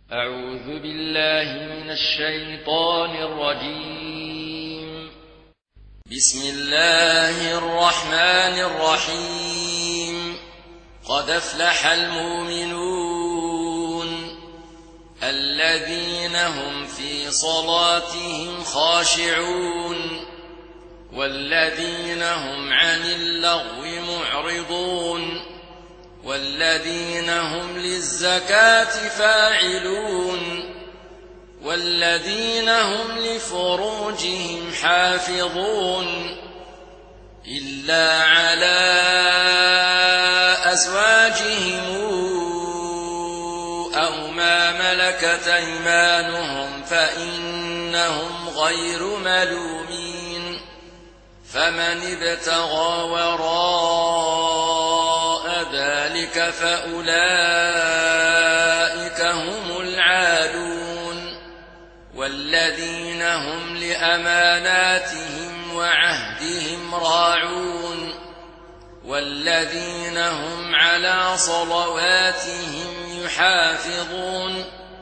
أعوذ بالله من الشيطان الرجيم. بسم الله الرحمن الرحيم. قد أفلح المؤمنون الذين هم في صلاتهم خاشعون والذين هم عن اللغو معرضون والذين هم للزكاة فاعلون والذين هم لفروجهم حافظون إلا على أزواجهم أو ما ملكت أيمانهم فإنهم غير ملومين. فمن ابتغى وراء ذلك فأولئك هم العادون والذين هم لأماناتهم وعهدهم راعون والذين هم على صلواتهم يحافظون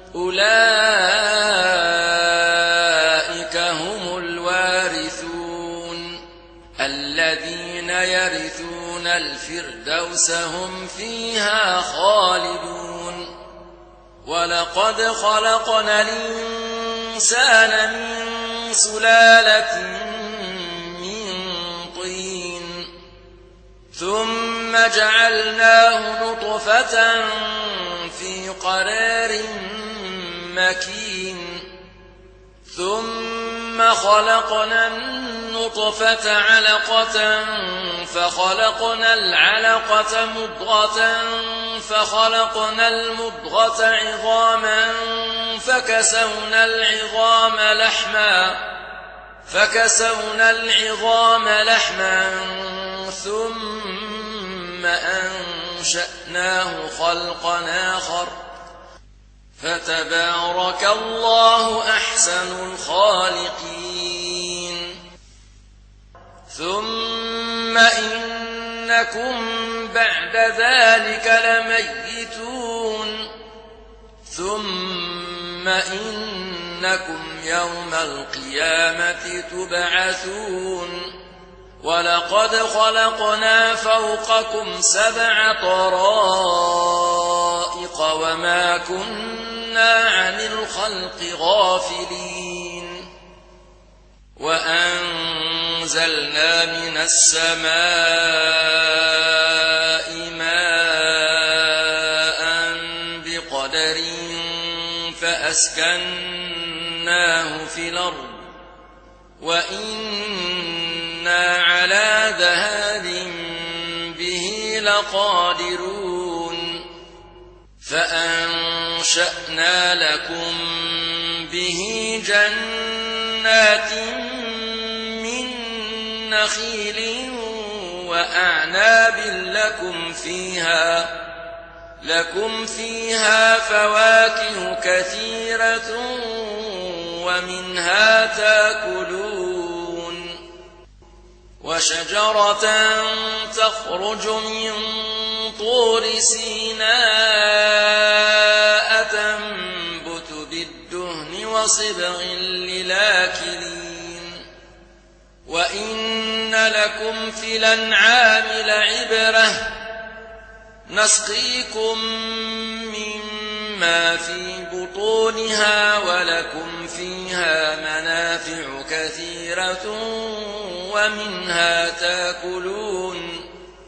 أولئك هم الوارثون الذين يرثون الفردوس هم فيها خالدون. ولقد خلقنا الإنسان من سلالة من طين ثم جعلناه نطفة في قرار مكين ثم خلقنا النطفة علقة فخلقنا العلقة مضغة فخلقنا المضغة عظاما فكسونا العظام لحما ثم أنشأناه خلقا آخر فتبارك الله أحسن الخالقين. ثم إنكم بعد ذلك لميتون ثم إنكم يوم القيامة تبعثون. ولقد خلقنا فوقكم 7 طرائق وما كنا عن الخلق غافلين. وأنزلنا من السماء ماء بقدر فأسكناه في الأرض وإنا على ذهاب به لقادرون. فأنشأنا لكم به جنات من نخيل وأعناب لكم فيها فواكه كثيرة ومنها تاكلون. وشجرة تخرج من طور سيناء تنبت بالدهن وصبغ للآكلين. وإن لكم في الأنعام لعبرة نسقيكم مما في بطونها ولكم فيها منافع كثيرة ومنها تاكلون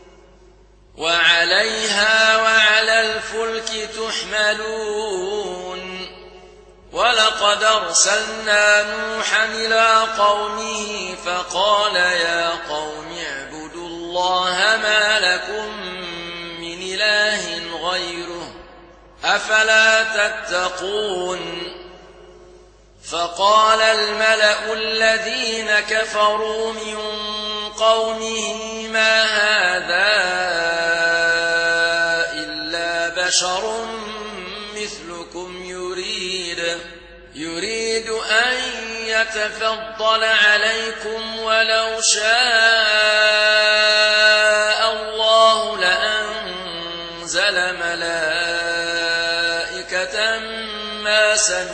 وعليها وعلى الفلك تحملون. ولقد أرسلنا نوحا إلى قومه فقال يا قوم اعبدوا الله ما لكم من إله غيره أفلا تتقون. فقال الملأ الذين كفروا من قومه ما هذا إلا بشر مثلكم يريد أن يتفضل عليكم ولو شاء الله لأنزل ملائكة بهتة ما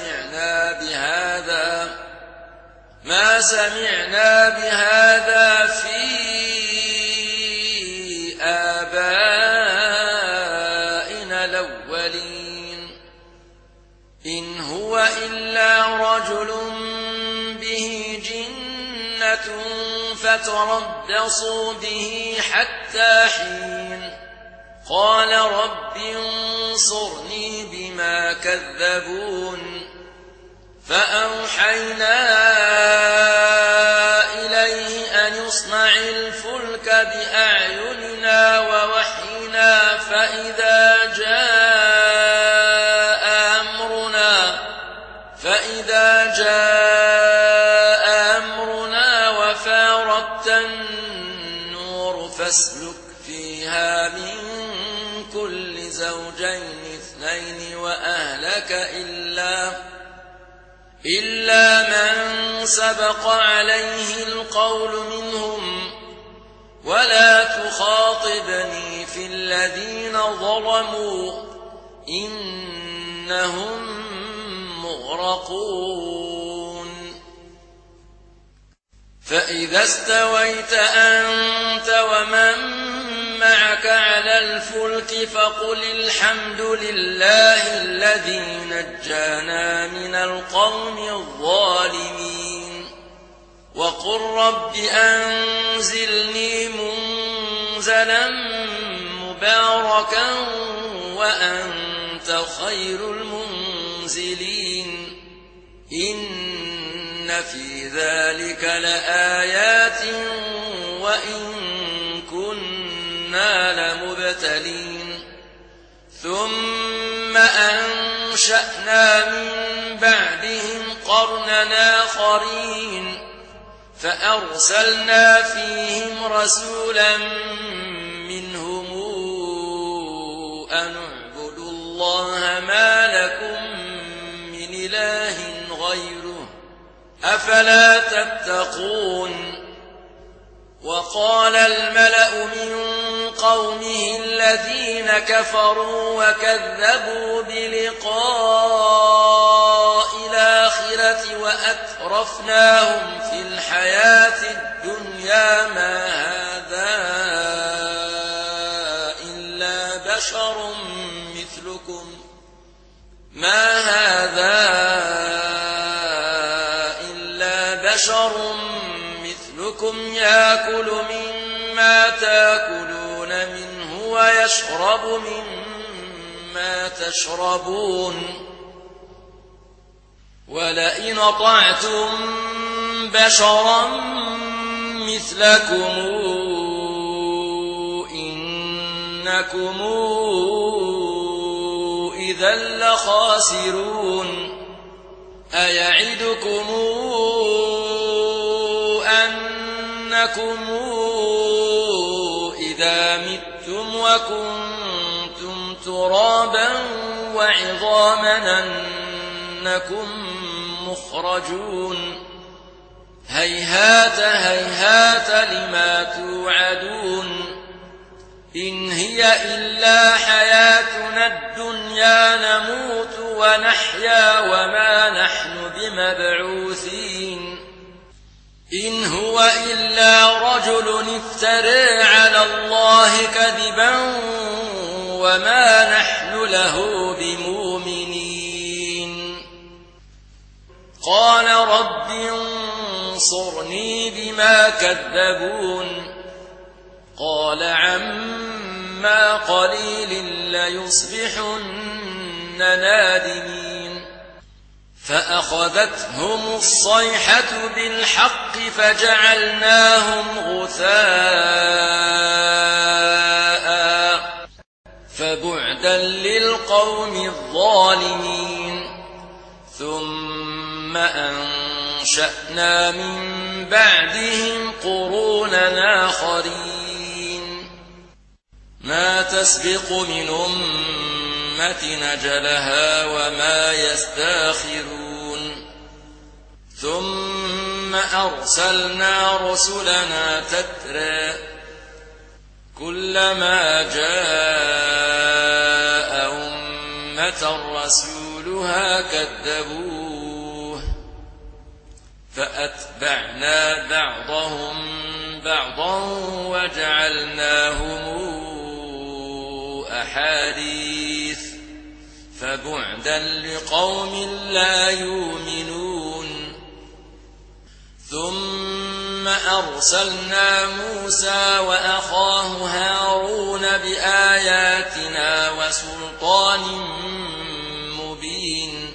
سمعنا بهذا في آبائنا الأولين إن هو إلا رجل به جنة فتربصوا به حتى حين قال رب انصرني بما كذبون فأوحينا إليه أن يصنع الفلك بأعيننا ووحينا فإذا جاء أمرنا وفارت النور فاسلك فيها من كل زوجين اثنين وأهلك إلا من سبق عليه القول منهم ولا تخاطبني في الذين ظلموا إنهم مغرقون فإذا استويت أنت ومن معك على الفلك فقل الحمد لله الذي نجانا من القوم الظالمين وقل رب أنزلني منزلا مباركا وأنت خير المنزلين إن في ذلك لآيات وإن كنا لمبتلين ثم أنشأنا من بعدهم قرننا آخرين فأرسلنا فيهم رسولا منهم أن اعبدوا الله ما لكم من إله غيره أفلا تتقون وقال الملأ من قومه الذين كفروا وكذبوا بلقاء الآخرة وأترفناهم في الحياة الدنيا ما هذا إلا بشر مثلكم يأكل مما تأكلون منه ويشرب مما تشربون ولئن أطعتم بشرا مثلكم إنكم إذا لخاسرون أيعدكم أنكم إذا متم وكنتم ترابا وعظاما أنكم مخرجون هيهات هيهات لما توعدون إن هي إلا حياتنا الدنيا نموت ونحيا وما نحن بمبعوثين إن هو إلا رجل افترى على الله كذبا وما نحن له بمؤمنين قال رب انصرني بما كذبون قال عما قليل ليصبحن نادمين فأخذتهم الصيحة بالحق فجعلناهم غثاء فبعدا للقوم الظالمين ثم أنشأنا من بعدهم قرونا آخرين ما تسبق من أمة نجلها وما يستاخرون ثم أرسلنا رسلنا تترى كلما جاء أمة أتى رسولها كذبوه فأتبعنا بعضهم بعضا وجعلناهم أحاديث فبعدا لقوم لا يؤمنون ثم أرسلنا موسى وأخاه هارون بآياتنا وسلطان مبين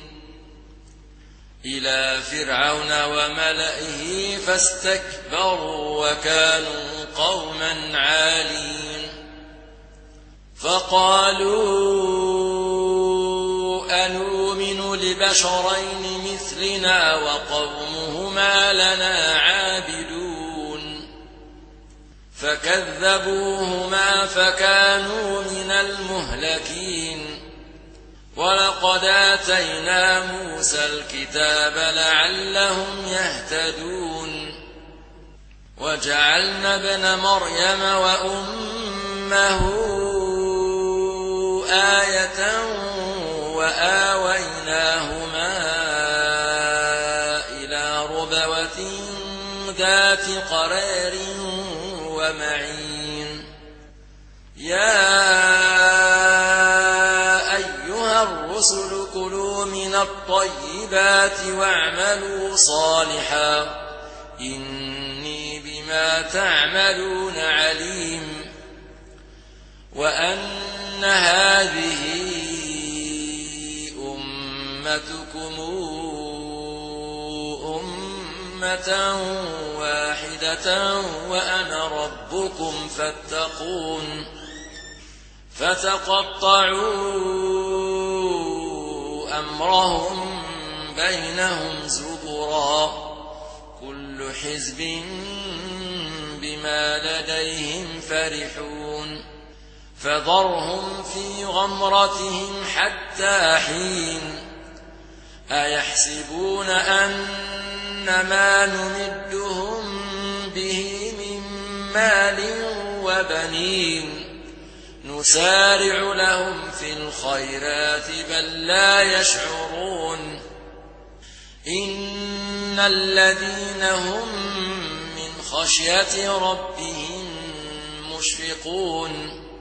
إلى فرعون وملئه فاستكبروا وكانوا قوما عالين فقالوا أنؤمن لبشرين مثلنا وقومهما لنا عابدون فكذبوهما فكانوا من المهلكين ولقد آتينا موسى الكتاب لعلهم يهتدون وجعلنا ابن مريم وأمه آية وآويناهما إلى ربوة ذات قرار ومعين يا أيها الرسل كلوا من الطيبات واعملوا صالحا إني بما تعملون عليم وأن هذه أمتكم أمة واحدة وأنا ربكم فاتقون فتقطعوا أمرهم بينهم زبرا كل حزب بما لديهم فرحون فذرهم في غمرتهم حتى حين أيحسبون أن ما نمدهم به من مال وبنين نسارع لهم في الخيرات بل لا يشعرون إن الذين هم من خشية ربهم مشفقون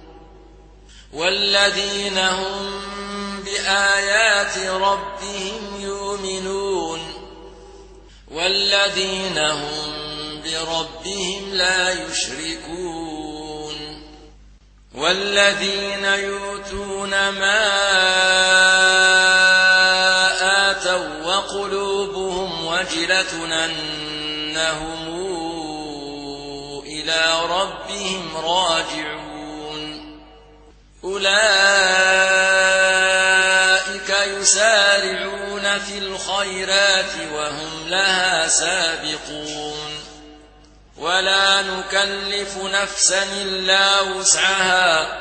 والذين هم بآيات ربهم يؤمنون والذين هم بربهم لا يشركون والذين يؤتون ما آتوا وقلوبهم وجلة أنهم إلى ربهم راجعون أولئك يسارعون في الخيرات وهم لها سابقون ولا نكلف نفسا إلا وسعها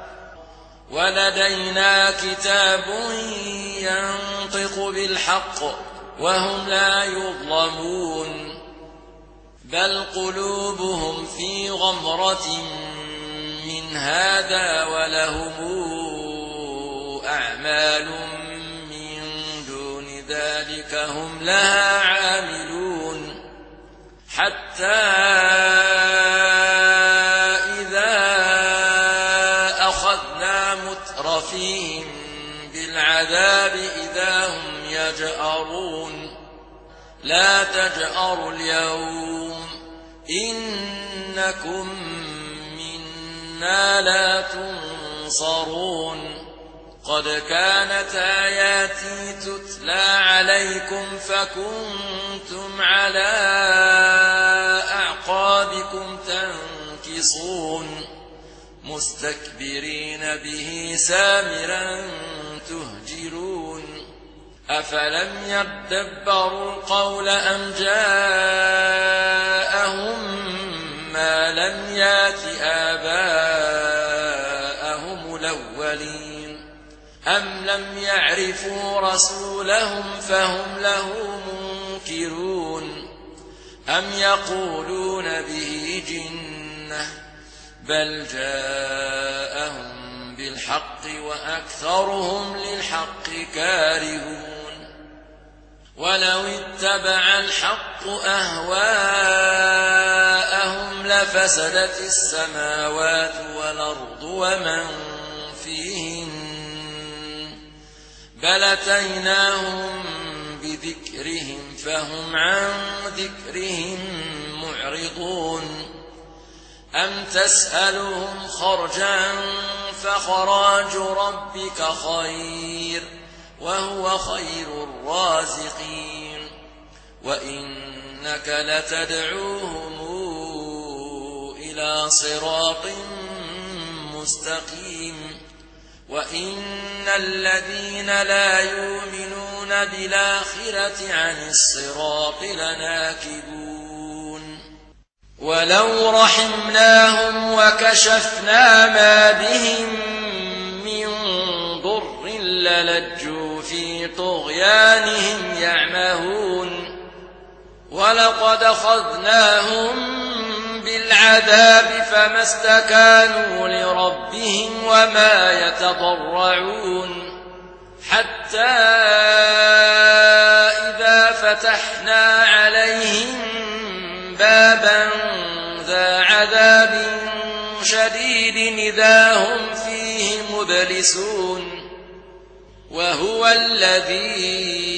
ولدينا كتاب ينطق بالحق وهم لا يظلمون بل قلوبهم في غمرة من هذا ولهم أعمال من دون ذلك هم لها عاملون حتى إذا أخذنا مترفيهم بالعذاب إذا هم يجأرون لا تجأروا اليوم إنكم منا لا تنصرون قد كانت آياتي تتلى عليكم فكنتم على أعقابكم تنكصون مستكبرين به سامرا تهجرون أفلم يدبروا القول أم جاءهم ما لم يات آباءهم الأولين أم لم يعرفوا رسولهم فهم له منكرون أم يقولون به جنة بل جاءهم بالحق وأكثرهم للحق كارهون ولو اتبع الحق أهواءهم لفسدت السماوات والأرض ومن فيهن بل أتيناهم بذكرهم فهم عن ذكرهم معرضون أم تسألهم خرجا فخراج ربك خير وهو خير الرازقين وإنك لتدعوهم إلى صراط مستقيم وإن الذين لا يؤمنون بالآخرة عن الصراط لناكبون ولو رحمناهم وكشفنا ما بهم من ضر للجوا في طغيانهم يعمهون ولقد أخذناهم بالعذاب فما استكانوا لربهم وما يتضرعون حتى إذا فتحنا عليهم بابا ذا عذاب شديد إذا هم فيه مبلسون وهو الذي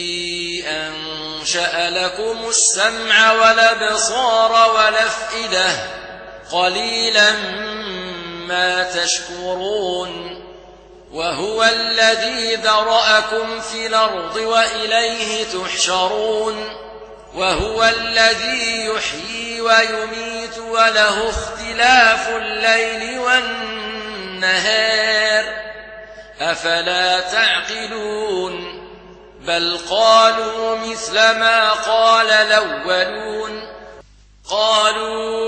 أنشأ لكم السمع والأبصار والأفئدة قليلا ما تشكرون وهو الذي ذرأكم في الأرض وإليه تحشرون وهو الذي يحيي ويميت وله اختلاف الليل والنهار أفلا تعقلون بل قالوا مثل ما قال الأولون قالوا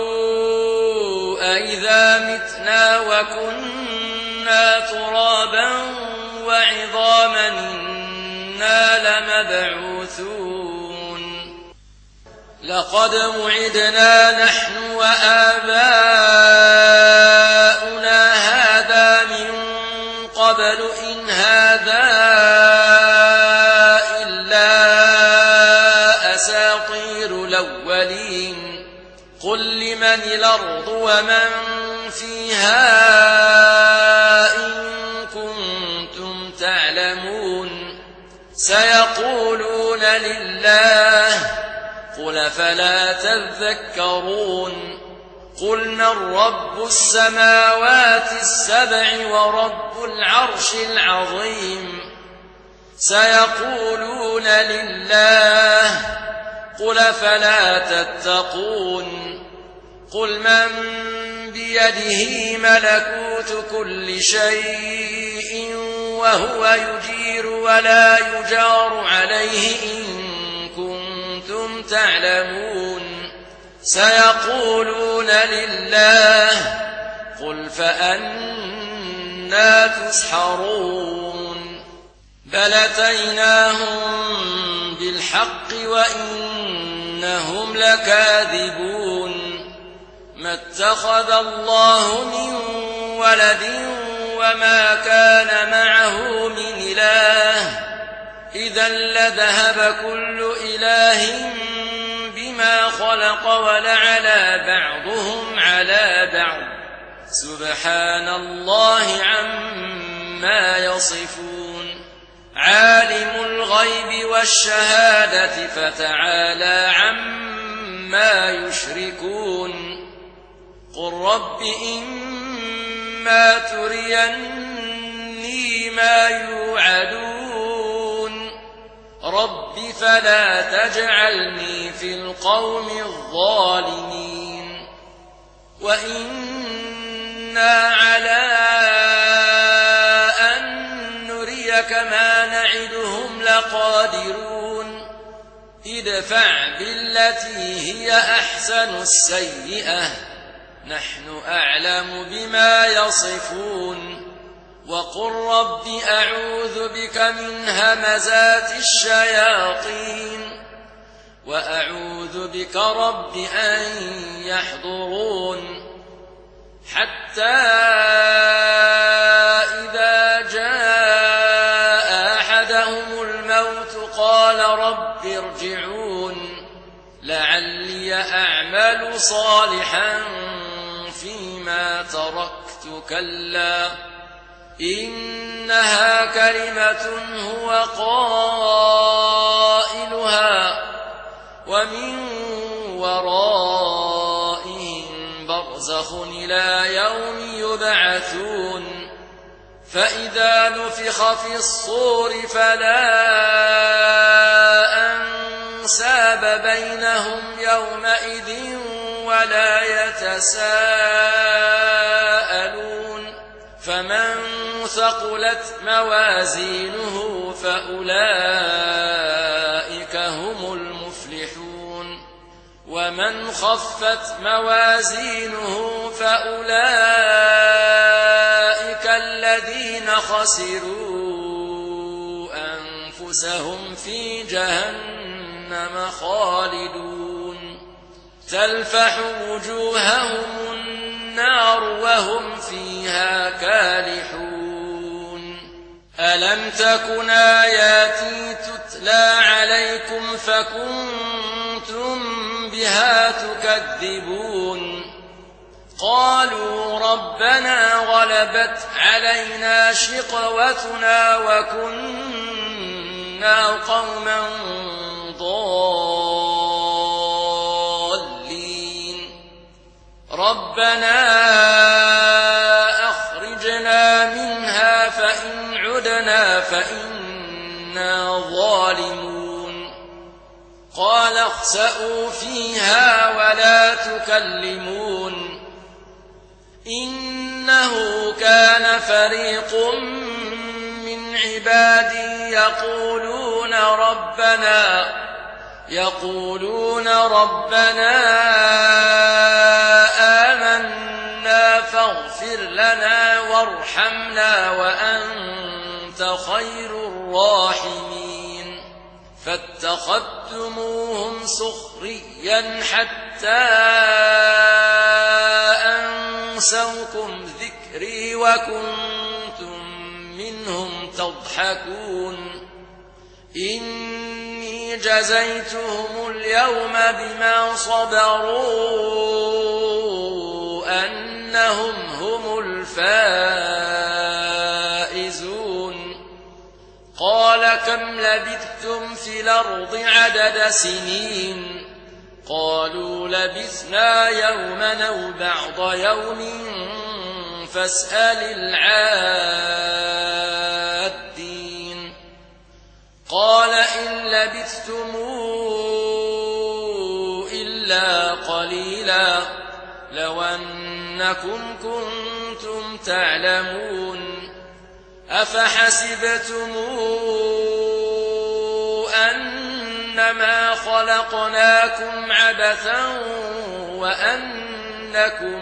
أئذا متنا وكنا ترابا وعظاما إنا لمبعوثون لقد وعدنا نحن وآباؤنا هذا من قبل إن هذا إلا أساطير الأولين قل لمن الأرض ومن فيها إن كنتم تعلمون سيقولون لله قل فلا تذكرون قل من رب السماوات السبع ورب العرش العظيم سيقولون لله قل فلا تتقون قل من بيده ملكوت كل شيء وهو يجير ولا يجار عليه إن كنتم تعلمون سيقولون لله قل فأنى تسحرون بل أتيناهم بالحق وإنهم لكاذبون ما اتخذ الله من ولد وما كان معه من إله إذا لذهب كل إله بما خلق ولعلى بعضهم على بعض سبحان الله عما يصفون عالم الغيب والشهادة فتعالى عما يشركون قل رب إما تريني ما يوعدون رب فلا تجعلني في القوم الظالمين وإنا على أن نريك ما نعدهم لقادرون ادفع بالتي هي أحسن السيئة نحن أعلم بما يصفون وقل رب أعوذ بك من همزات الشياطين وأعوذ بك رب أن يحضرون حتى الموت قال رب ارجعون لعلي أعمل صالحا فيما تركت كلا إنها كلمة هو قائلها ومن ورائهم برزخ إلى يوم يبعثون فإذا نفخ في الصور فلا أنساب بينهم يومئذ ولا يتساءلون فمن ثقلت موازينه فأولئك هم المفلحون ومن خفت موازينه فأولئك الذين خسروا أنفسهم في جهنم خالدون تلفح وجوههم النار وهم فيها كالحون ألم تكن آياتي تتلى عليكم فكنتم بها تكذبون قالوا ربنا غلبت علينا شقوتنا وكنا قوما ضالين ربنا أخرجنا منها فإن عدنا فإنا ظالمون قال اخسئوا فيها ولا تكلمون إنه كان فريق من عبادي يقولون ربنا آمنا فاغفر لنا وارحمنا وأنت خير الراحمين فاتخذتموهم سخريا حتى أنسوكم ذكري وكنتم منهم تضحكون إني جزيتهم اليوم بما صبروا أنهم هم الفائزون قال كم لبثتم في الأرض عدد سنين قالوا لبثنا يوما أو بعض يوم فاسأل العادين قال إن لبثتم إلا قليلا لو أنكم كنتم تعلمون أفحسبتم أنما خلقناكم عبثا وأنكم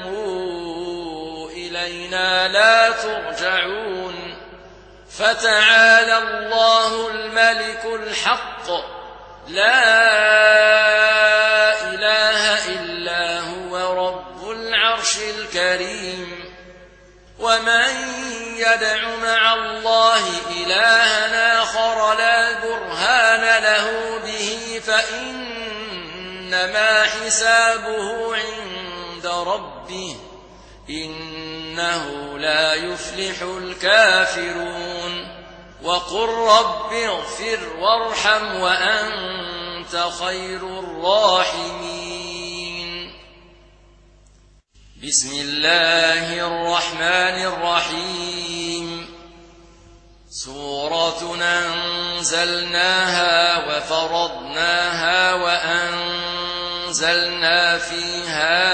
إلينا لا ترجعون فتعالى الله الملك الحق لا إله إلا هو رب العرش الكريم ومن يدع مع الله إلها آخر لا برهان له به فإنما حسابه عند ربه إنه لا يفلح الكافرون وقل رب اغفر وارحم وأنت خير الراحمين بسم الله الرحمن الرحيم سورة أنزلناها وفرضناها وأنزلنا فيها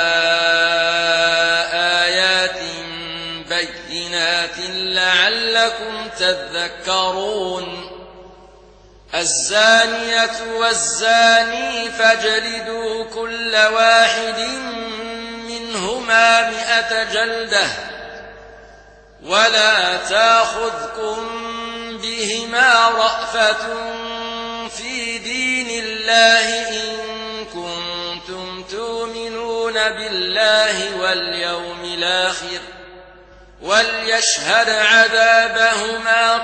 آيات بينات لعلكم تذكرون الزانية والزاني فاجلدوا كل واحد منهما 100 جلدة ولا تأخذكم بهما رأفة في دين الله إن كنتم تؤمنون بالله واليوم الآخر وليشهد عذابهما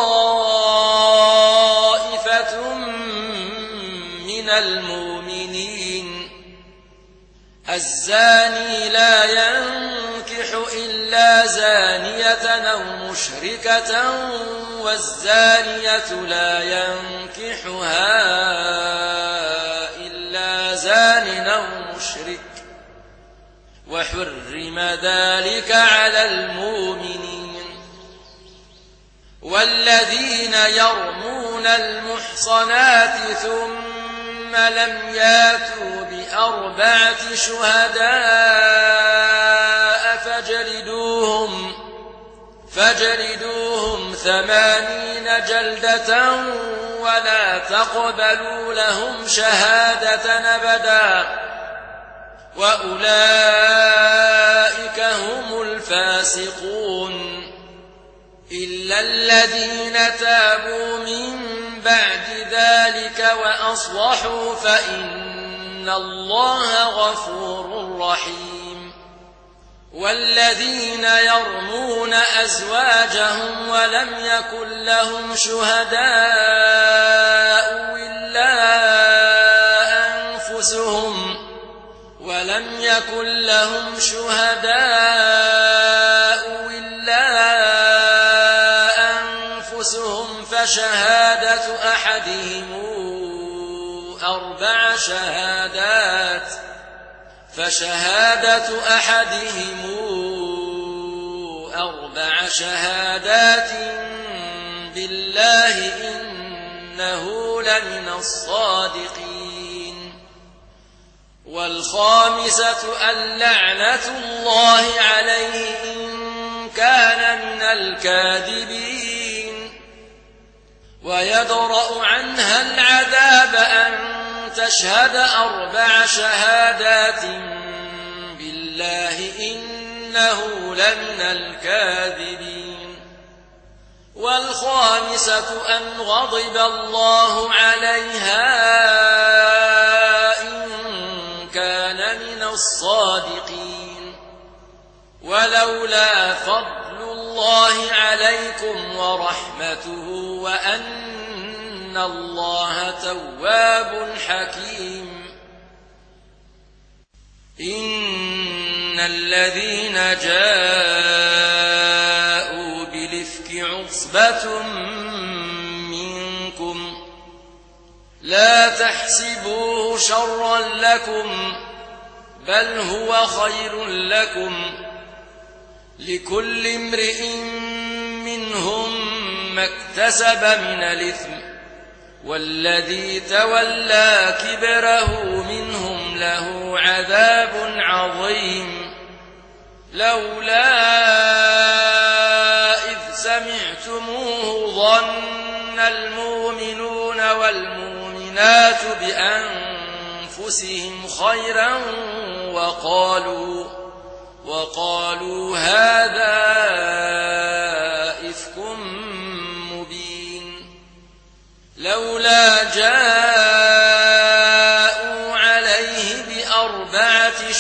طائفة من المؤمنين. الزاني لا ينكح إلا زانية أو مشركة والزانية لا ينكحها إلا زان أو مشرك وحرم ذلك على المؤمنين. والذين يرمون المحصنات ثم لم ياتوا بأربعة شهداء فاجلدوهم 80 جلدة ولا تقبلوا لهم شهادة أبدا وأولئك هم الفاسقون. إلا الذين تابوا من بعد ذلك وأصلحوا فإن الله غفور رحيم. والذين يرمون أزواجهم ولم يكن لهم شهداء إلا أنفسهم فشهادة أحدهم 4 شهادات بالله إنه لمن الصادقين. والخامسة اللعنة الله عليه إن كان من الكاذبين. ويدرأ عنها العذاب أن تشهد 4 شهادات بالله إنه لمن الكاذبين. والخامسة أن غضب الله عليها إن كان من الصادقين. ولولا فضل الله عليكم ورحمته وأن الله تواب حكيم. إن الذين جاءوا بالإفك عصبة منكم لا تحسبوه شرا لكم بل هو خير لكم لكل امرئ منهم ما اكتسب من الإثم والذي تولى كبره منهم له عذاب عظيم. لولا إذ سمعتموه ظن المؤمنون والمؤمنات بأنفسهم خيرا وقالوا هذا إفك مبين. لولا جاءوا عليه ب4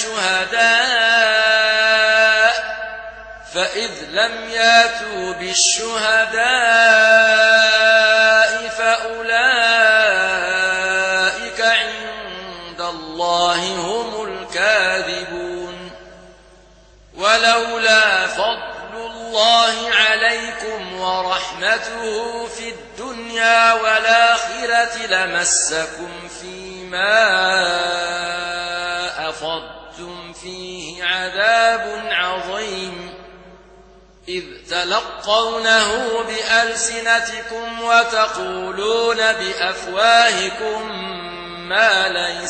شهداء فإذ لم ياتوا بالشهداء فأولئك عند الله هم الكاذبون. ولولا فضل الله عليكم ورحمته في الدنيا والآخرة لمسكم فيما أفضتم فيه عذاب عظيم. إذ تلقونه بألسنتكم وتقولون بأفواهكم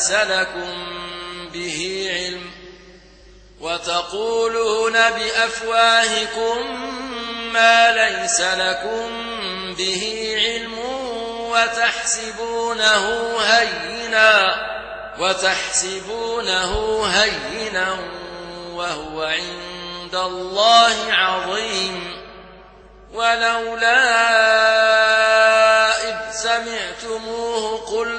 ما ليس لكم به علم وتحسبونه هينا وهو عند الله عظيم. ولولا إذ سمعتموه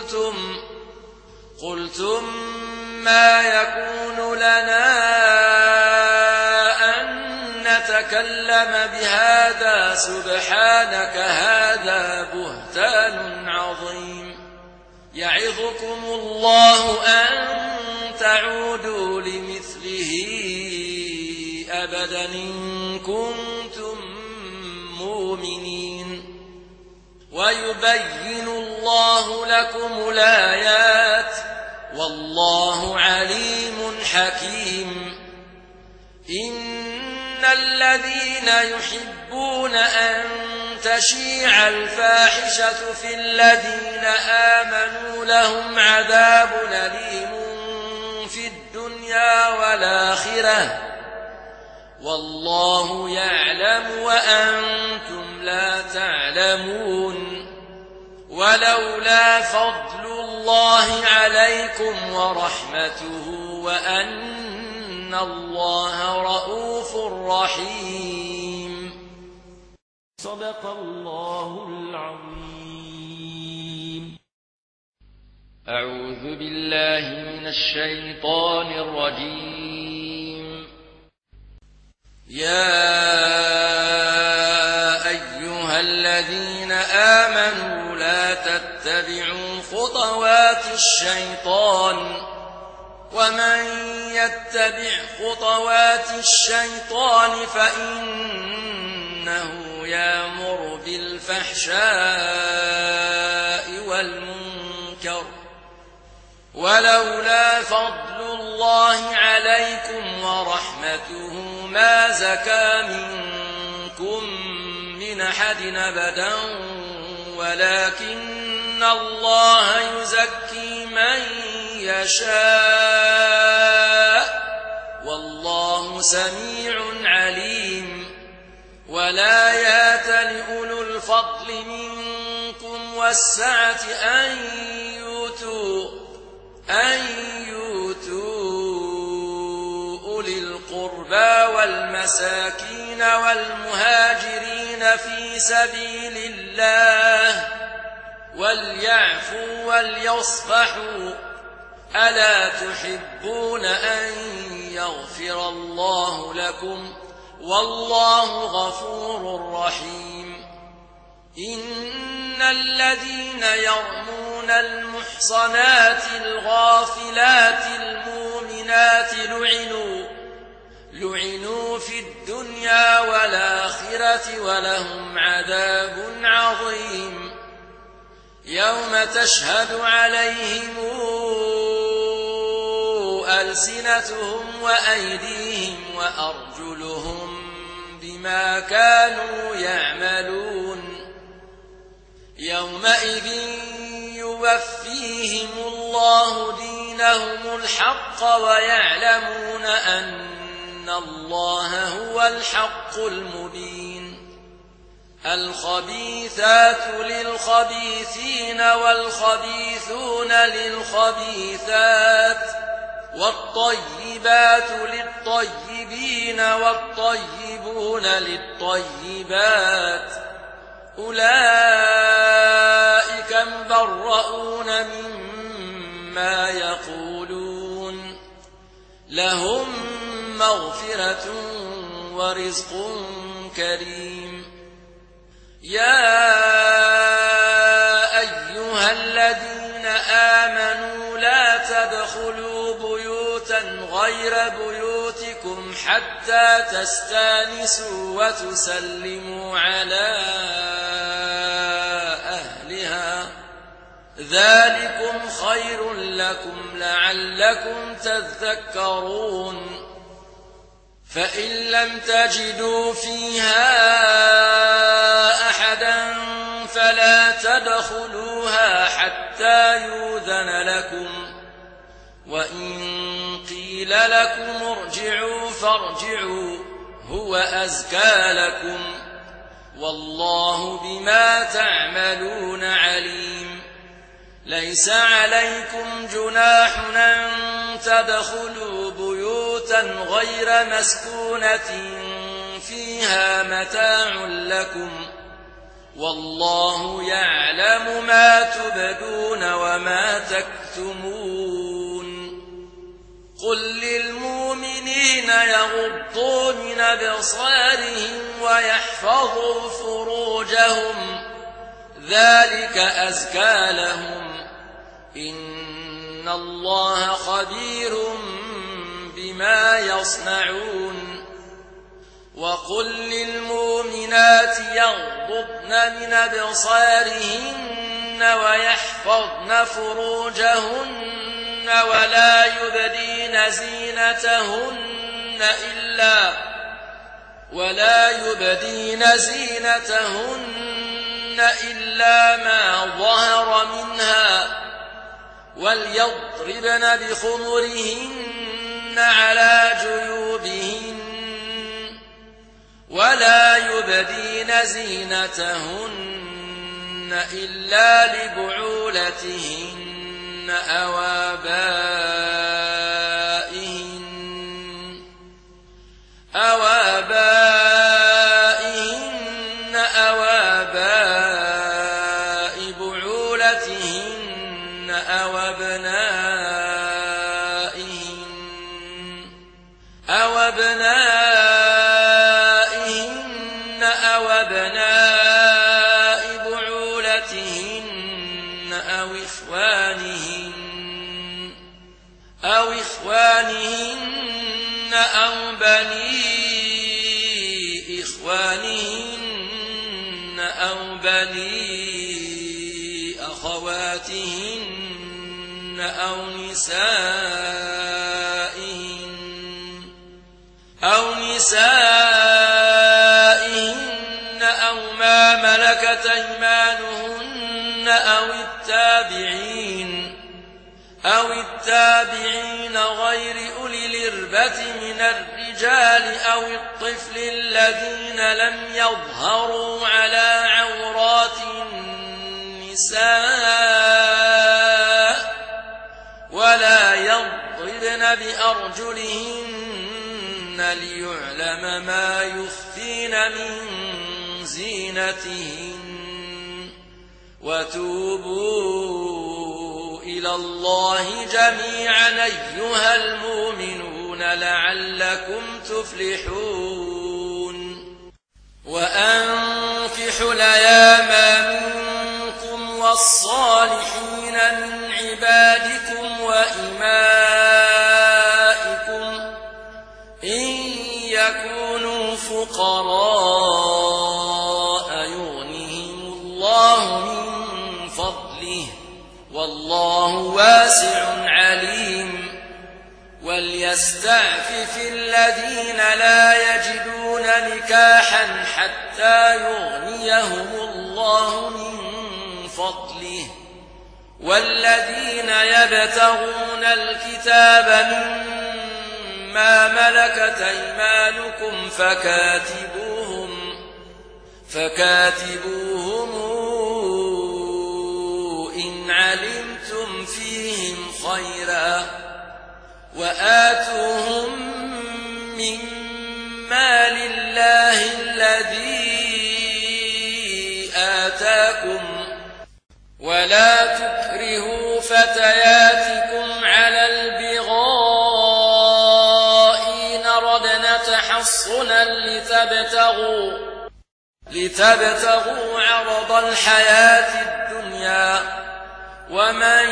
قلتم ما يكون لنا أن نتكلم تكلم بهذا سبحانك هذا بهتان عظيم يعظكم الله أن تعودوا لمثله أبدا إن كنتم مؤمنين ويبين الله لكم الآيات والله عليم حكيم إن الذين يحبون أن تشيع الفاحشة في الذين آمنوا لهم عذاب أليم في الدنيا والآخرة والله يعلم وأنتم لا تعلمون ولولا فضل الله عليكم ورحمته وأن الله رؤوف رحيم صدق الله العظيم. أعوذ بالله من الشيطان الرجيم. يا أيها الذين آمنوا لا تتبعوا خطوات الشيطان ومن يتبع خطوات الشيطان فإنه يأمر بالفحشاء والمنكر ولولا فضل الله عليكم ورحمته ما زكى منكم من أحد أبدا ولكن الله يزكي من يشاء والله سميع عليم. ولا يأتل أولو الفضل منكم والسعة أن يؤتوا أولي القربى والمساكين والمهاجرين في سبيل الله وليعفوا وليصفحوا ألا تحبون أن يغفر الله لكم والله غفور رحيم. إن الذين يرمون المحصنات الغافلات المؤمنات لعنوا في الدنيا والآخرة ولهم عذاب عظيم. يوم تشهد عليهم ألسنتهم وأيديهم وأرجلهم بما كانوا يعملون. يومئذ يوفيهم الله دينهم الحق ويعلمون أن الله هو الحق المبين. الخبيثات للخبيثين والخبيثون للخبيثات والطيبات للطيبين والطيبون للطيبات أولئك مبرؤون مما يقولون لهم مغفرة ورزق كريم. يا أيها الذين آمنوا لا تدخلوا بيوتا غير بيوتكم حتى تستانسوا وتسلموا على أهلها ذلكم خير لكم لعلكم تذكرون. فإن لم تجدوا فيها أحدا فلا تدخلوها حتى يؤذن لكم وإن قيل لكم ارجعوا فارجعوا هو أزكى لكم والله بما تعملون عليم. ليس عليكم جناح أن تدخلوا بيوتا غير مسكونة فيها متاع لكم والله يعلم ما تبدون وما تكتمون. قل للمؤمنين للمؤمنين يغضوا من أبصارهم ويحفظوا فروجهم ذلك أزكى لهم إن الله خبير بما يصنعون وقل للمؤمنات يغضضن من أبصارهن ويحفظن فروجهن ولا يبدين زينتهن إلا ما ظهر منها وليضربن بخمرهن على جيوبهن ولا يبدين زينتهن إلا لبعولتهن أو آبائهن أو آباء بعولتهن أو أبنائهن أو أبناء بعولتهن أو إخوانهن أو بني إخوانهن أو بني أخواتهن أو نسائهن أو ما ملكت أيمانهن أو التابعين غير أولي الإربة من الرجال أو الطفل الذين لم يظهروا على عورات النساء ولا يضربن بأرجلهن ليعلم ما يخفين من زينتهن وتوبوا إلى الله جميعا أيها المؤمنون لعلكم تفلحون وأنكحوا الأيام منكم والصالحين من عبادكم وإمائكم إن يكونوا فقراء يغنهم الله من فضله والله واسع عليم وليستعفف الذين لا يجدون نكاحا حتى يغنيهم الله من فضله والذين يبتغون الكتاب مما ملكت أيمانكم فكاتبوهم إن علمتم فيهم خيرا وآتوهم من مال الله الذي آتاكم ولا تكرهوا فتياتكم على البغاء إن أردنا تحصنا لتبتغوا عرض الحياة الدنيا ومن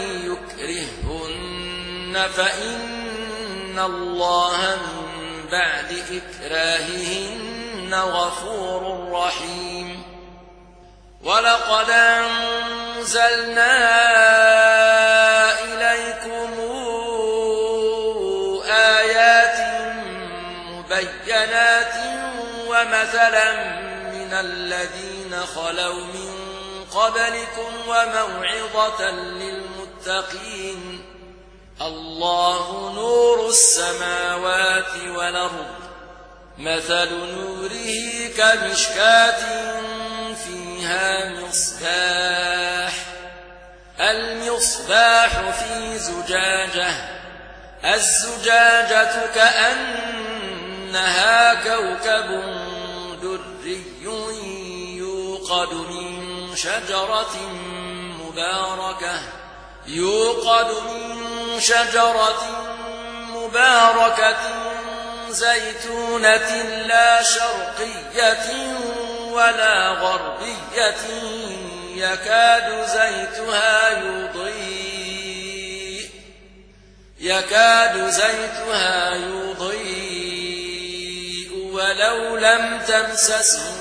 يكرهن فإن الله من بعد إكراههن غفور رحيم ولقد أنزلنا إليكم آيات مبينات ومثلا من الذين خلوا من قبلكم وموعظة للمتقين الله نور السماوات والأرض مثل نوره كمشكاة فيها المصباح في زجاجة الزجاجة كأنها كوكب دري يوقد من شجرة مباركة زيتونة لا شرقية ولا غربية يكاد زيتها يضيء ولو لم تمسسه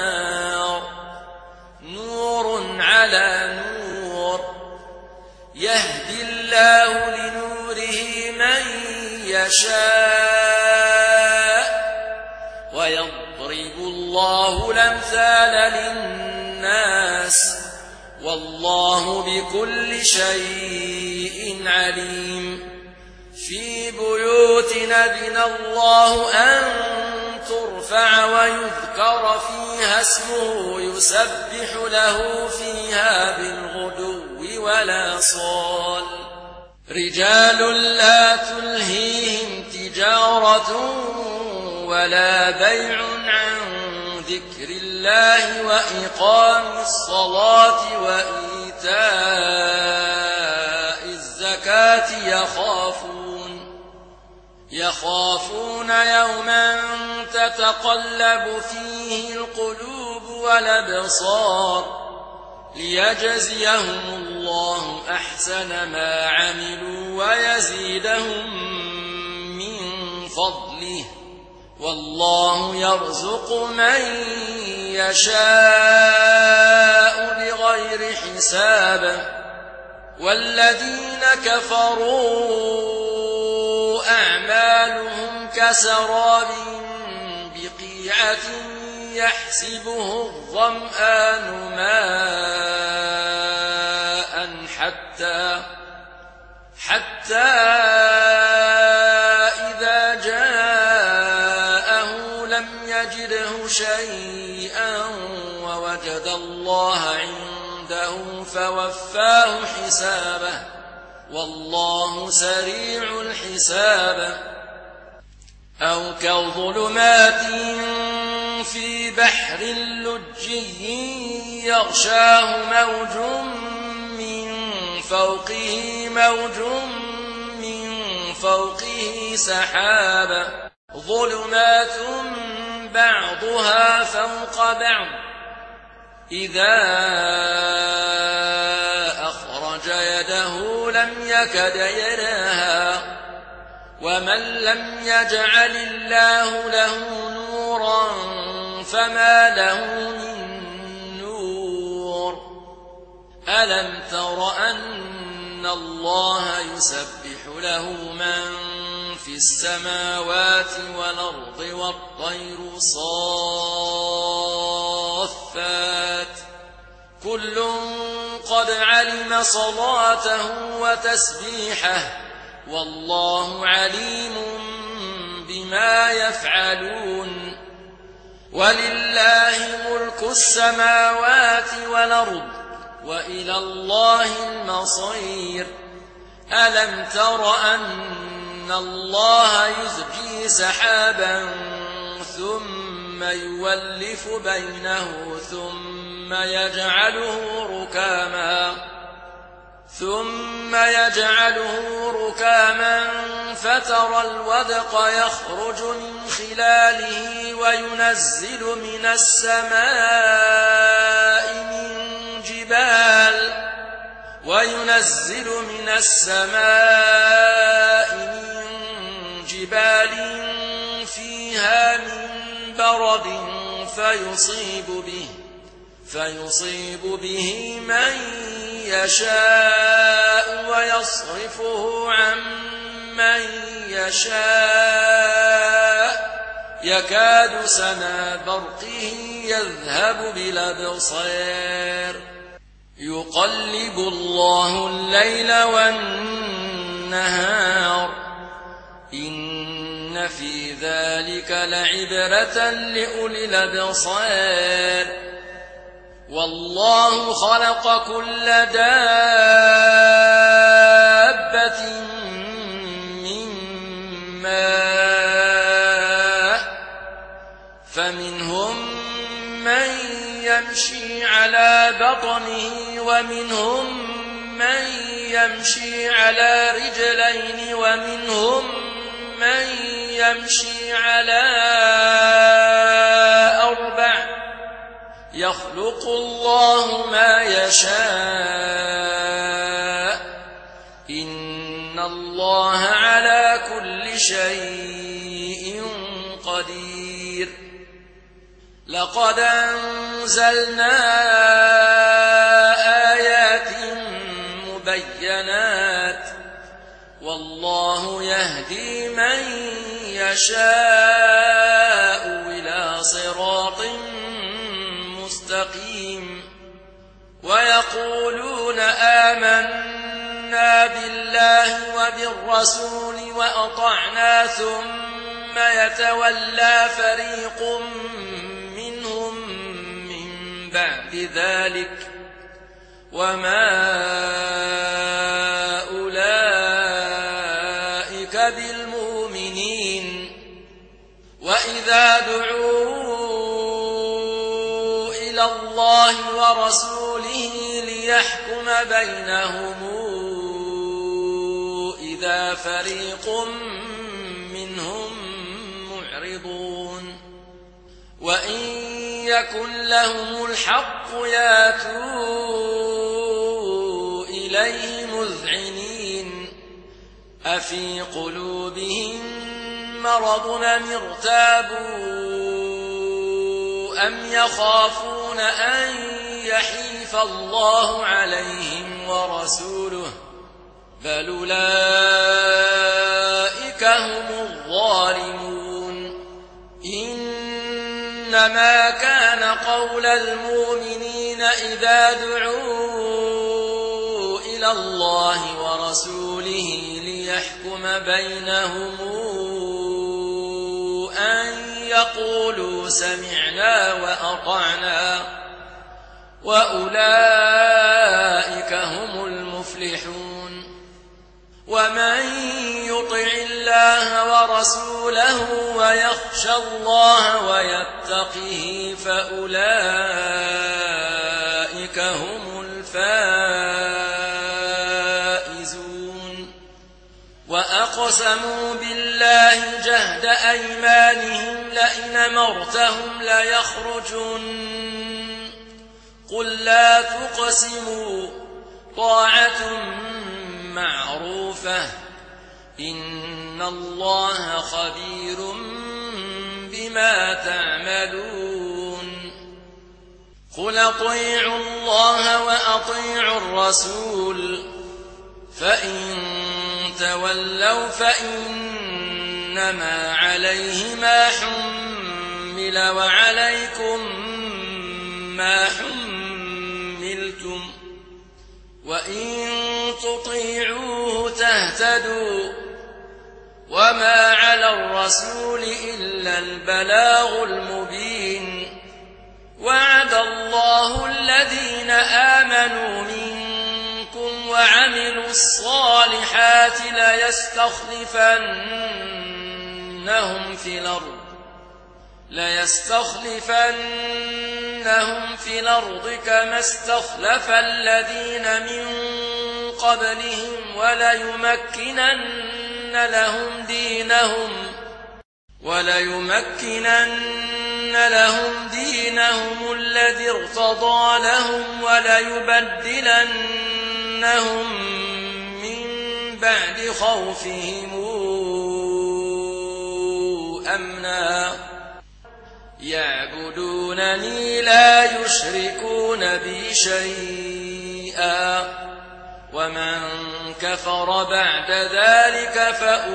نور على نور يهدي الله لنوره من يشاء ويضرب الله الأمثال للناس والله بكل شيء عليم في بيوت أذن الله أن ترفع ويذكر فيها اسمه يسبح له فيها بالغدو والآصال رجال لا تلهيهم تجارة ولا بيع عن ذكر الله وإقام الصلاة وإيتاء الزكاة يخافون يوما تتقلب فيه القلوب والأبصار ليجزيهم الله أحسن ما عملوا ويزيدهم من فضله والله يرزق من يشاء بغير حساب والذين كفروا أعمالهم كسراب بقيعة يحسبه الظمآن ماء حتى إذا جاءه لم يجده شيئا ووجد الله عنده فوفاه حسابه والله سريع الحساب أو كظلمات في بحر لجي يغشاه موج من فوقه سحاب ظلمات بعضها فوق بعض إذا أخرج يده لم يكد يراها ومن لم يجعل الله له نورا فما له من نور ألم تر أن الله يسبح له من في السماوات والأرض والطير صافات كل قد علم صلاته وتسبيحه والله عليم بما يفعلون ولله ملك السماوات والأرض وإلى الله المصير ألم تر أن الله يزجي سحابا ثم يولف بينه ثم يجعله ركاما فترى الودق يخرج من خلاله وينزل من السماء من جبال فيها من برد فيصيب به من يشاء ويصرفه عن من يشاء يكاد سنا برقه يذهب بالأبصار يقلب الله الليل والنهار إن في ذلك لعبرة لأولي الأبصار والله خلق كل دابة من ماء فمنهم من يمشي على بطنه ومنهم من يمشي على رجلين ومنهم من يمشي على أربع يخلق الله ما يشاء إن الله على كل شيء قدير لقد أنزلنا آيات مبينات والله يهدي من يشاء إلى صراط مستقيم ويقولون آمنا بالله وبالرسول وأطعنا ثم يتولى فريق منهم من بعد ذلك وما أولئك بالمؤمنين وإذا دعوا إلى الله ورسوله ليحكم بينهم إذا فريق منهم معرضون وإن يكن لهم الحق ياتوا إليه مذعنين أفي قلوبهم مرض أم ارتابوا أم يخافون أن يحيف الله عليهم ورسوله بل أولئك هم الظالمون إنما كان قول المؤمنين إذا دعوا إلى الله ورسوله ليحكم بينهم أن يقولوا سمعنا وأطعنا وأولئك هم المفلحون ومن يطع الله ورسوله ويخشى الله ويتقه فأولئك هم الفائزون وأقسموا بالله جهد أيمانهم لئن أمرتهم ليخرجن قل لا تقسموا طاعة معروفة إن الله خبير بما تعملون قل أطيعوا الله وأطيعوا الرسول فإن تولوا فإنما عليه ما حمل وعليكم ما حملتم وإن تطيعوه تهتدوا وما على الرسول إلا البلاغ المبين وعد الله الذين آمنوا منكم وعملوا الصالحات ليستخلفنهم في الأرض كما استخلف الذين من قبلهم وليمكنن لهم دينهم الذي ارتضى لهم وليبدلنهم من بعد خوفهم أمنا يعبدونني لا يشركون بي شيئا ومن كفر بعد ذلك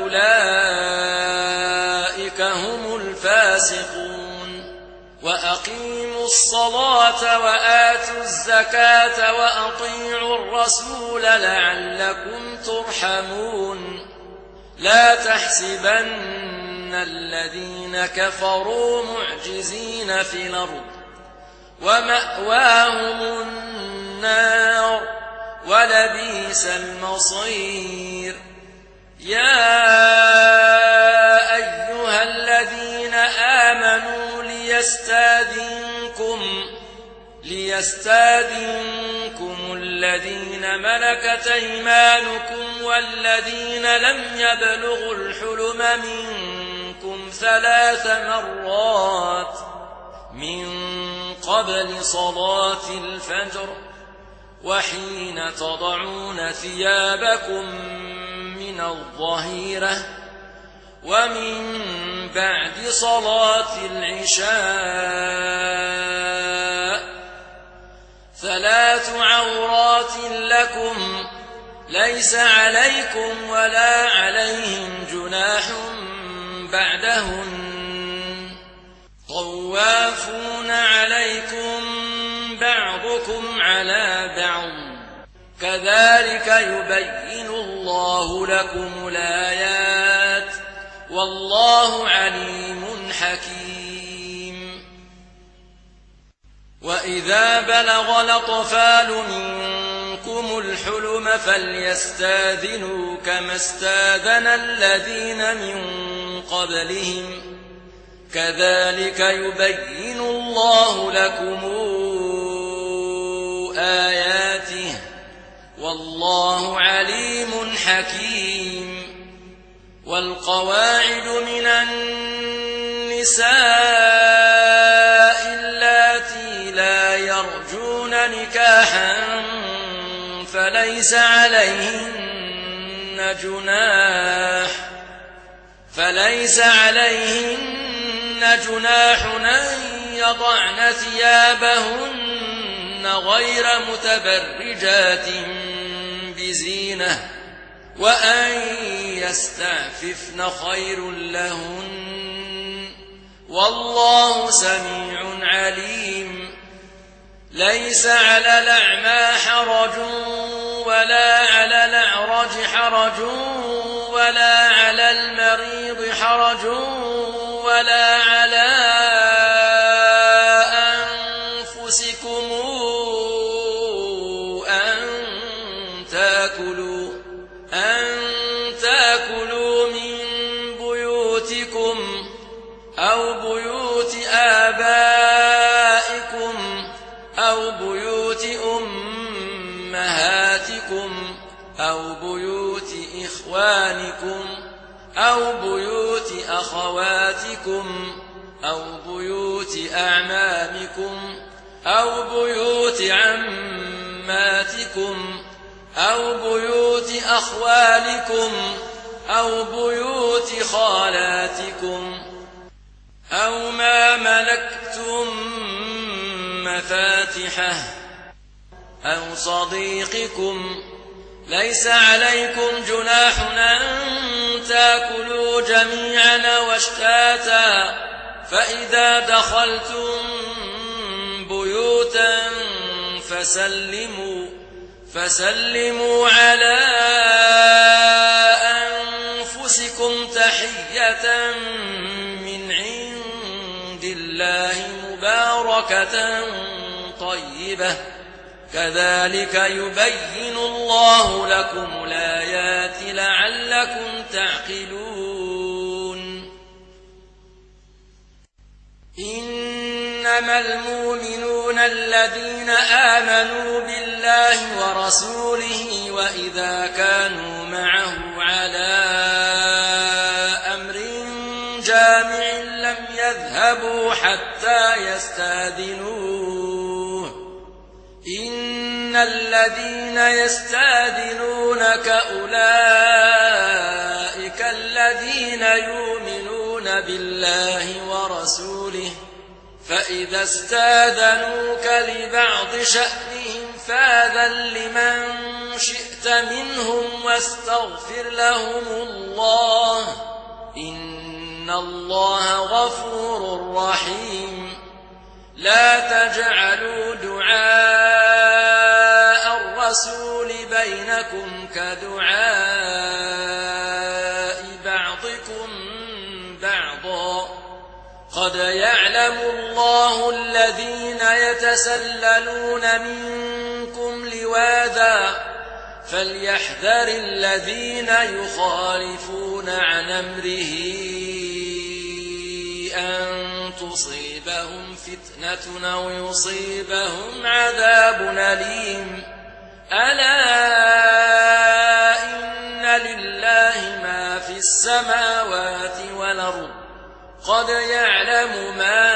فأولئك هم الفاسقون وأقيموا الصلاة وآتوا الزكاة وأطيعوا الرسول لعلكم ترحمون لا تحسبن الذين كفروا معجزين في الأرض ومأواهم النار ولبئس المصير يا أيها الذين آمنوا ليستاذنكم الذين ملكت أيمانكم والذين لم يبلغوا الحلم منكم 3 مرات من قبل صلاة الفجر وحين تضعون ثيابكم من الظهيرة ومن بعد صلاة العشاء 3 عورات لكم ليس عليكم ولا عليهم جناح بعدهن طوافون عليكم بعضكم على بعض كذلك يبين الله لكم الآيات والله عليم حكيم. وإذا بلغ الأطفال منكم الحلم فليستاذنوا كما استاذن الذين من قبلهم كذلك يبين الله لكم آياته والله عليم حكيم. والقواعد من النساء اللاتي لا يرجون نكاحا فليس عليهن جناح أن يضعن ثيابهن غير متبرجات بزينة وأن يستعففن خير لهن والله سميع عليم. ليس على الأعمى حرج ولا على الأعرج حرج ولا على المريض حرج ولا على أنفسكم أن تاكلوا من بيوتكم أو بيوت آبائكم أو بيوت أمهاتكم أو بيوت إخوانكم أو بيوت أخواتكم أو بيوت أعمامكم أو بيوت عماتكم أو بيوت أخوالكم أو بيوت خالاتكم أو ما ملكتم مفاتحه أو صديقكم. ليس عليكم جناح أن تاكلوا جميعا واشتاتا فإذا دخلتم بيوتا فسلموا على أنفسكم تحية من عند الله مباركة طيبة كذلك يبين الله لكم الآيات لعلكم تعقلون. إنما المؤمنون الذين آمنوا بالله ورسوله وإذا كانوا معه على أمر جامع لم يذهبوا حتى يستأذنوه. إن الذين يستأذنونك أولئك الذين يؤمنون بالله ورسوله فإذا استاذنوك لبعض شأنهم فاذن لمن شئت منهم واستغفر لهم الله إن الله غفور رحيم. لا تجعلوا دعاء الرسول بينكم كدعاء بعضكم بعضا قد يعلم الله الذين يتسللون منكم لواذا فليحذر الذين يخالفون عن أمره أن تصيبهم فتنة أو يصيبهم عذاب أليم ألا إن لله ما في السماوات والأرض قد يعلم ما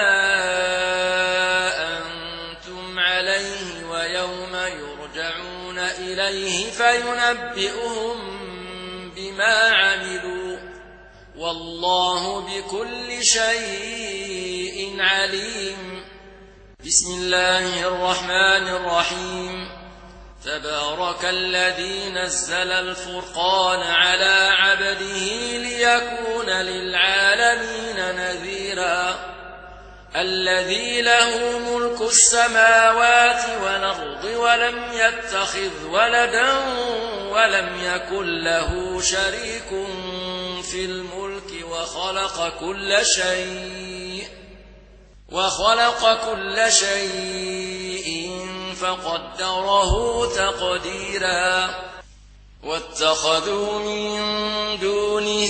أنتم عليه ويوم يرجعون إليه فينبئهم بما عملوا والله بكل شيء عليم. بسم الله الرحمن الرحيم. تبارك الذي نزل الفرقان على عبده ليكون للعالمين نذيرا الذي له ملك السماوات والأرض ولم يتخذ ولدا ولم يكن له شريك في الملك وخلق كل شيء فقدره تقديرا واتخذوا من دونه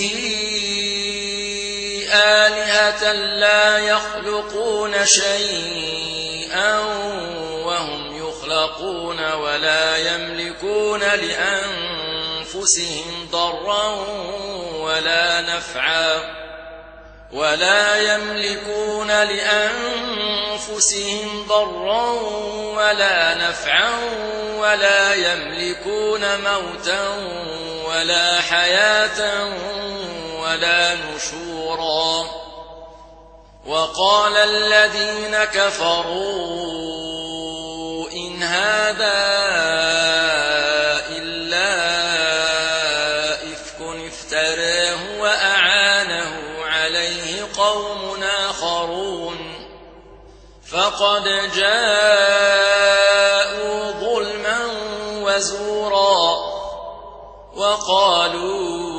آلهة لا يخلقون شيئا وهم يخلقون ولا يملكون لأنفسهم ضرا ولا نفعا ولا يملكون موتا ولا حياة ولا نشورا. وقال الذين كفروا إن هذا إلا إفك افتراه وأعانه عليه قوم آخرون فقد جاءوا ظلما وزورا وقالوا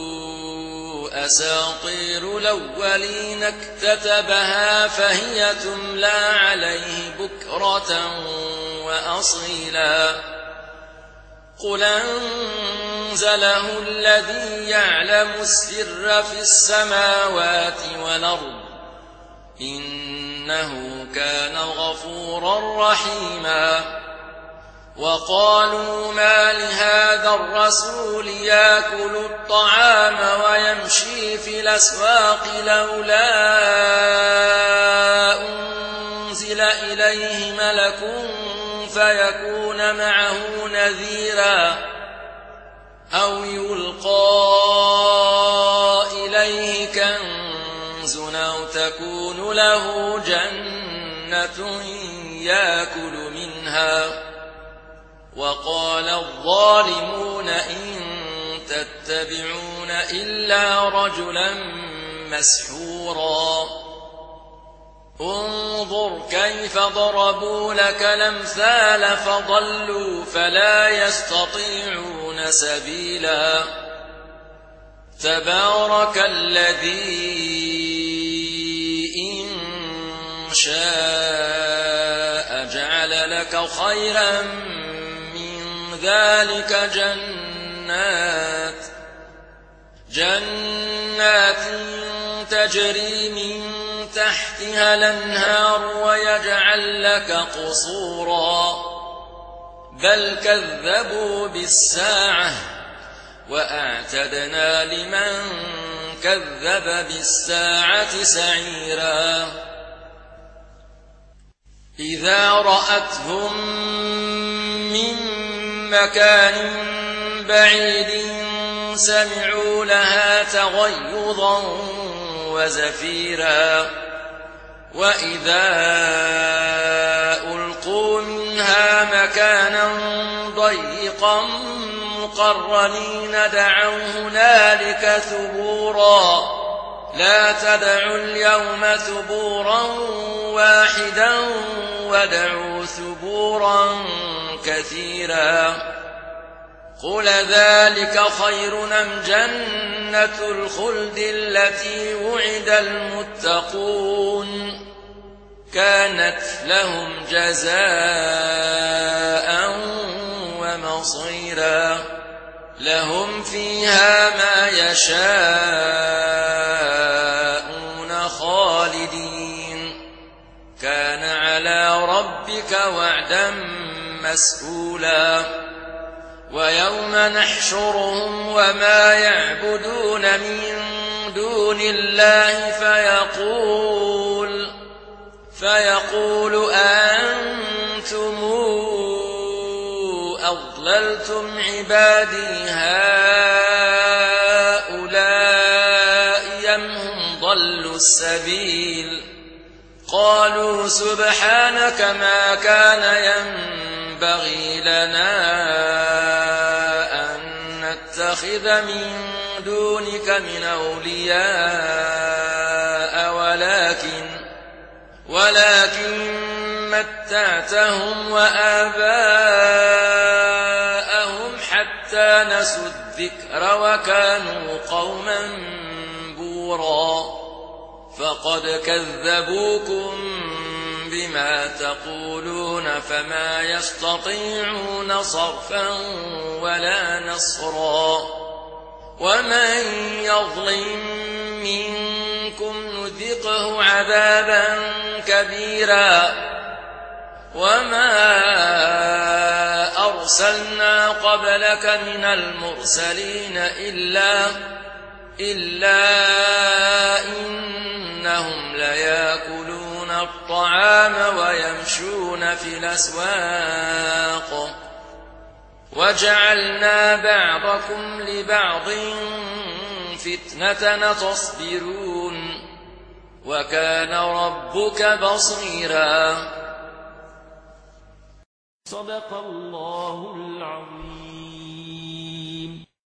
أساطير الأولين اكتتبها فهي تملى عليه بكرة وأصيلا قل أنزله الذي يعلم السر في السماوات والأرض إنه كان غفورا رحيما. وقالوا ما لهذا الرسول يأكل الطعام ويمشي في الأسواق لولا أنزل إليه ملك فيكون معه نذيرا أو يلقى إليه كنز أو تكون له جنة يأكل منها. وقال الظالمون إن تتبعون إلا رجلا مسحورا انظر كيف ضربوا لك الأمثال فضلوا فلا يستطيعون سبيلا. تبارك الذي إن شاء جعل لك خيرا ذلك جنات تجري من تحتها الأنهار ويجعل لك قصورا بل كذبوا بالساعة وأعتدنا لمن كذب بالساعة سعيرا. إذا رأتهم من مكان بعيد سمعوا لها تغيظا وزفيرا وإذا ألقوا منها مكانا ضيقا مقرنين دعوا هنالك ثبورا لا تدعوا اليوم ثبورا واحدا ودعوا ثبورا كثيرا. قل ذلك خير أم جنة الخلد التي وعد المتقون كانت لهم جزاء ومصيرا لهم فيها ما يشاءون خالدين ربك وعدا مسئولا ويوم نحشرهم وما يعبدون من دون الله فيقول أنتم أضللتم عبادي هؤلاء أم هم ضلوا السبيل قالوا سبحانك ما كان ينبغي لنا أن نتخذ من دونك من أولياء ولكن متعتهم وآباءهم حتى نسوا الذكر وكانوا قوما بورا فقد كذبوكم بما تقولون فما يستطيعون صرفا ولا نصرا ومن يظلم منكم نذقه عذابا كبيرا وما أرسلنا قبلك من المرسلين إلا إنهم ليأكلون الطعام ويمشون في الأسواق وجعلنا بعضكم لبعض فتنة تصبرون وكان ربك بصيرا صدق الله العظيم.